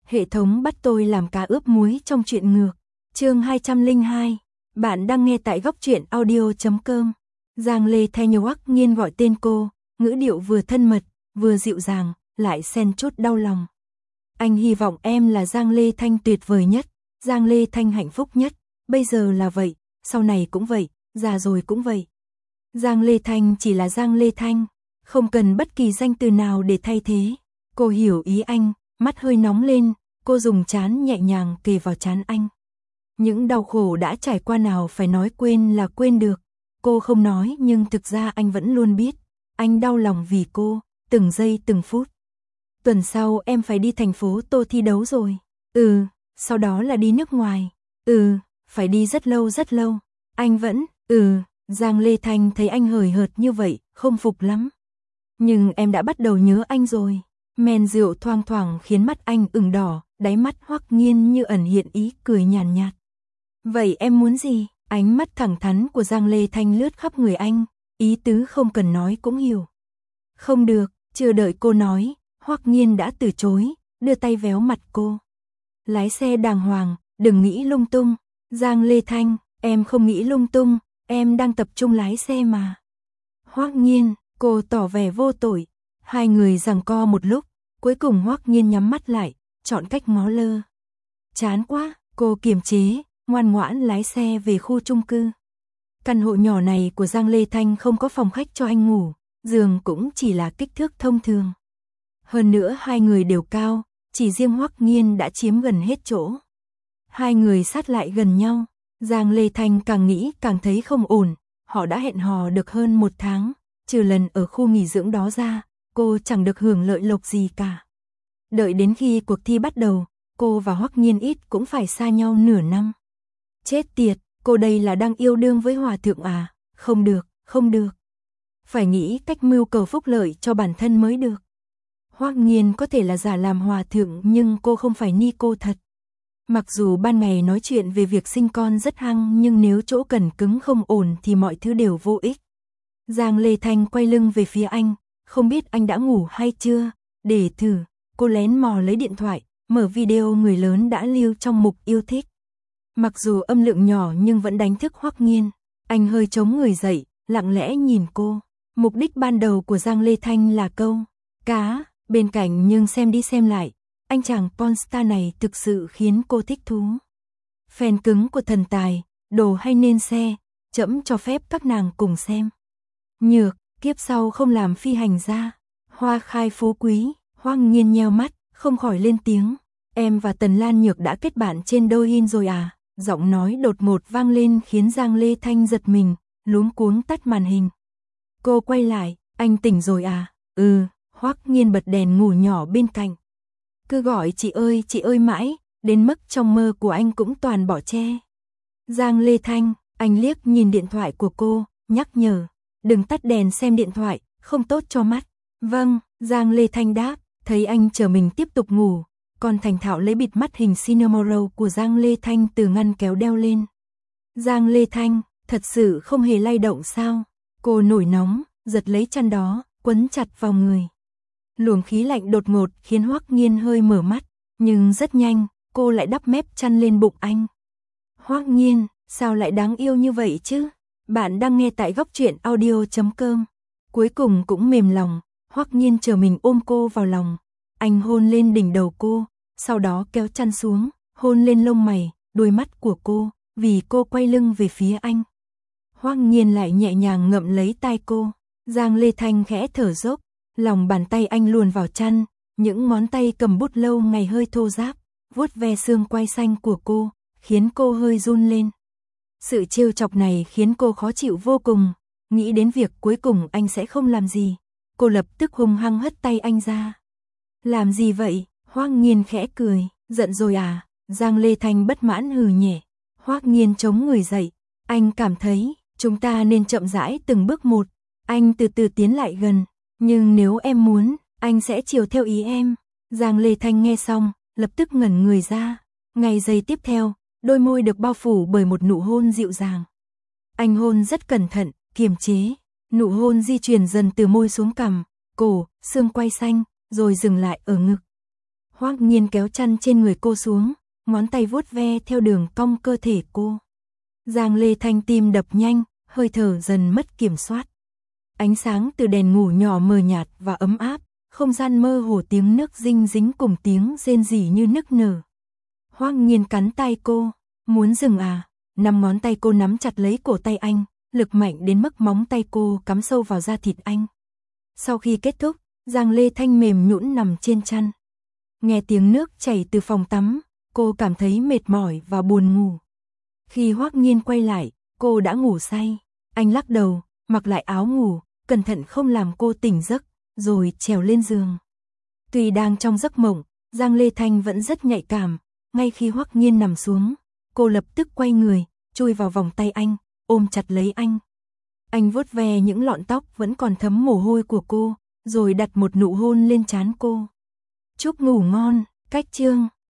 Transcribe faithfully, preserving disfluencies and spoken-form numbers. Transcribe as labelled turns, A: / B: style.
A: Hệ thống bắt tôi làm cá ướp muối trong truyện ngược. Chương hai trăm lẻ hai. Bạn đang nghe tại góc truyện audio chấm com. Giang Lê thay nhiều Hoắc Nghiên gọi tên cô, ngữ điệu vừa thân mật, vừa dịu dàng, lại xen chút đau lòng. Anh hy vọng em là Giang Lê Thanh tuyệt vời nhất, Giang Lê Thanh hạnh phúc nhất, bây giờ là vậy, sau này cũng vậy, già rồi cũng vậy. Giang Lê Thanh chỉ là Giang Lê Thanh, không cần bất kỳ danh từ nào để thay thế. Cô hiểu ý anh, mắt hơi nóng lên, cô dùng trán nhẹ nhàng kề vào trán anh. Những đau khổ đã trải qua nào phải nói quên là quên được. Cô không nói nhưng thực ra anh vẫn luôn biết. Anh đau lòng vì cô, từng giây từng phút. Tuần sau em phải đi thành phố Tô thi đấu rồi. Ừ, sau đó là đi nước ngoài. Ừ, phải đi rất lâu rất lâu. Anh vẫn, ừ, Giang Lê Thanh thấy anh hời hợt như vậy, không phục lắm. Nhưng em đã bắt đầu nhớ anh rồi. Men rượu thoang thoảng khiến mắt anh ửng đỏ, đáy mắt Hoắc Nghiên như ẩn hiện ý cười nhàn nhạt. Vậy em muốn gì? Ánh mắt thẳng thắn của Giang Lê Thanh lướt khắp người anh, ý tứ không cần nói cũng hiểu. Không được, chưa đợi cô nói, Hoắc Nghiên đã từ chối, đưa tay véo mặt cô. Lái xe đàng hoàng, đừng nghĩ lung tung. Giang Lê Thanh, em không nghĩ lung tung, em đang tập trung lái xe mà. Hoắc Nghiên, cô tỏ vẻ vô tội. Hai người giằng co một lúc, cuối cùng Hoắc Nghiên nhắm mắt lại, chọn cách ngó lơ. Chán quá, cô kiềm chế, ngoan ngoãn lái xe về khu chung cư. Căn hộ nhỏ này của Giang Lê Thanh không có phòng khách cho anh ngủ, giường cũng chỉ là kích thước thông thường. Hơn nữa hai người đều cao, chỉ riêng Hoắc Nghiên đã chiếm gần hết chỗ. Hai người sát lại gần nhau, Giang Lê Thanh càng nghĩ càng thấy không ổn, họ đã hẹn hò được hơn một tháng, trừ lần ở khu nghỉ dưỡng đó ra, cô chẳng được hưởng lợi lộc gì cả. Đợi đến khi cuộc thi bắt đầu, cô và Hoắc Nghiên ít cũng phải xa nhau nửa năm. Chết tiệt, cô đây là đang yêu đương với hòa thượng à? Không được, không được. Phải nghĩ cách mưu cầu phúc lợi cho bản thân mới được. Hoắc Nghiên có thể là giả làm hòa thượng nhưng cô không phải ni cô thật. Mặc dù ban ngày nói chuyện về việc sinh con rất hăng nhưng nếu chỗ cần cứng không ổn thì mọi thứ đều vô ích. Giang Lê Thanh quay lưng về phía anh, không biết anh đã ngủ hay chưa, để thử, cô lén mò lấy điện thoại, mở video người lớn đã lưu trong mục yêu thích. Mặc dù âm lượng nhỏ nhưng vẫn đánh thức Hoắc Nghiên, anh hơi chống người dậy, lặng lẽ nhìn cô. Mục đích ban đầu của Giang Lê Thanh là câu cá, bên cạnh nhưng xem đi xem lại, anh chàng pornstar này thực sự khiến cô thích thú. Fan cứng của thần tài, đồ hay nên xe, trẫm cho phép các nàng cùng xem. Nhược, kiếp sau không làm phi hành gia. Hoa khai phú quý, Hoắc Nghiên nheo mắt, không khỏi lên tiếng. Em và Tần Lan Nhược đã kết bạn trên Douyin rồi à? Giọng nói đột ngột vang lên khiến Giang Lê Thanh giật mình, luống cuống tắt màn hình. Cô quay lại, anh tỉnh rồi à? Ừ, Hoắc Nghiên bật đèn ngủ nhỏ bên cạnh. Cứ gọi chị ơi chị ơi mãi, đến mức trong mơ của anh cũng toàn bỏ che. Giang Lê Thanh, anh liếc nhìn điện thoại của cô, nhắc nhở. Đừng tắt đèn xem điện thoại, không tốt cho mắt. Vâng, Giang Lê Thanh đáp, thấy anh chờ mình tiếp tục ngủ, còn thành thạo lấy bịt mắt hình Cinema Roll của Giang Lê Thanh từ ngăn kéo đeo lên. Giang Lê Thanh, thật sự không hề lay động sao? Cô nổi nóng, giật lấy chăn đó, quấn chặt vào người. Luồng khí lạnh đột ngột khiến Hoắc Nghiên hơi mở mắt, nhưng rất nhanh, cô lại đắp mép chăn lên bụng anh. Hoắc Nghiên, sao lại đáng yêu như vậy chứ? Bạn đang nghe tại góc truyện audio chấm com. Cuối cùng cũng mềm lòng, Hoắc Nghiên chờ mình ôm cô vào lòng. Anh hôn lên đỉnh đầu cô, sau đó kéo chăn xuống, hôn lên lông mày, đôi mắt của cô, vì cô quay lưng về phía anh. Hoắc Nghiên lại nhẹ nhàng ngậm lấy tai cô. Giang Lê Thanh khẽ thở dốc, lòng bàn tay anh luồn vào chăn, những ngón tay cầm bút lâu ngày hơi thô ráp, vuốt ve xương quai xanh của cô, khiến cô hơi run lên. Sự trêu chọc này khiến cô khó chịu vô cùng, nghĩ đến việc cuối cùng anh sẽ không làm gì. Cô lập tức hung hăng hất tay anh ra. Làm gì vậy? Hoắc Nghiên khẽ cười, giận rồi à? Giang Lê Thanh bất mãn hừ nhẹ. Hoắc Nghiên chống người dậy, anh cảm thấy chúng ta nên chậm rãi từng bước một. Anh từ từ tiến lại gần, nhưng nếu em muốn, anh sẽ chiều theo ý em. Giang Lê Thanh nghe xong, lập tức ngẩn người ra. Ngay giây tiếp theo, đôi môi được bao phủ bởi một nụ hôn dịu dàng. Anh hôn rất cẩn thận, kiềm chế, nụ hôn di chuyển dần từ môi xuống cằm, cổ, xương quai xanh, rồi dừng lại ở ngực. Hoắc Nghiên kéo chăn trên người cô xuống, ngón tay vuốt ve theo đường cong cơ thể cô. Giang Lê Thanh tim đập nhanh, hơi thở dần mất kiểm soát. Ánh sáng từ đèn ngủ nhỏ mờ nhạt và ấm áp, không gian mơ hồ tiếng nước dinh dính cùng tiếng rên rỉ như nức nở. Hoắc Nghiên cắn tay cô, muốn dừng à? Năm ngón tay cô nắm chặt lấy cổ tay anh, lực mạnh đến mức móng tay cô cắm sâu vào da thịt anh. Sau khi kết thúc, Giang Lê Thanh mềm nhũn nằm trên chăn. Nghe tiếng nước chảy từ phòng tắm, cô cảm thấy mệt mỏi và buồn ngủ. Khi Hoắc Nghiên quay lại, cô đã ngủ say. Anh lắc đầu, mặc lại áo ngủ, cẩn thận không làm cô tỉnh giấc, rồi trèo lên giường. Tuy đang trong giấc mộng, Giang Lê Thanh vẫn rất nhạy cảm. Ngay khi Hoắc Nghiên nằm xuống, cô lập tức quay người, chui vào vòng tay anh, ôm chặt lấy anh. Anh vuốt ve những lọn tóc vẫn còn thấm mồ hôi của cô, rồi đặt một nụ hôn lên trán cô. Chúc ngủ ngon, cách chương.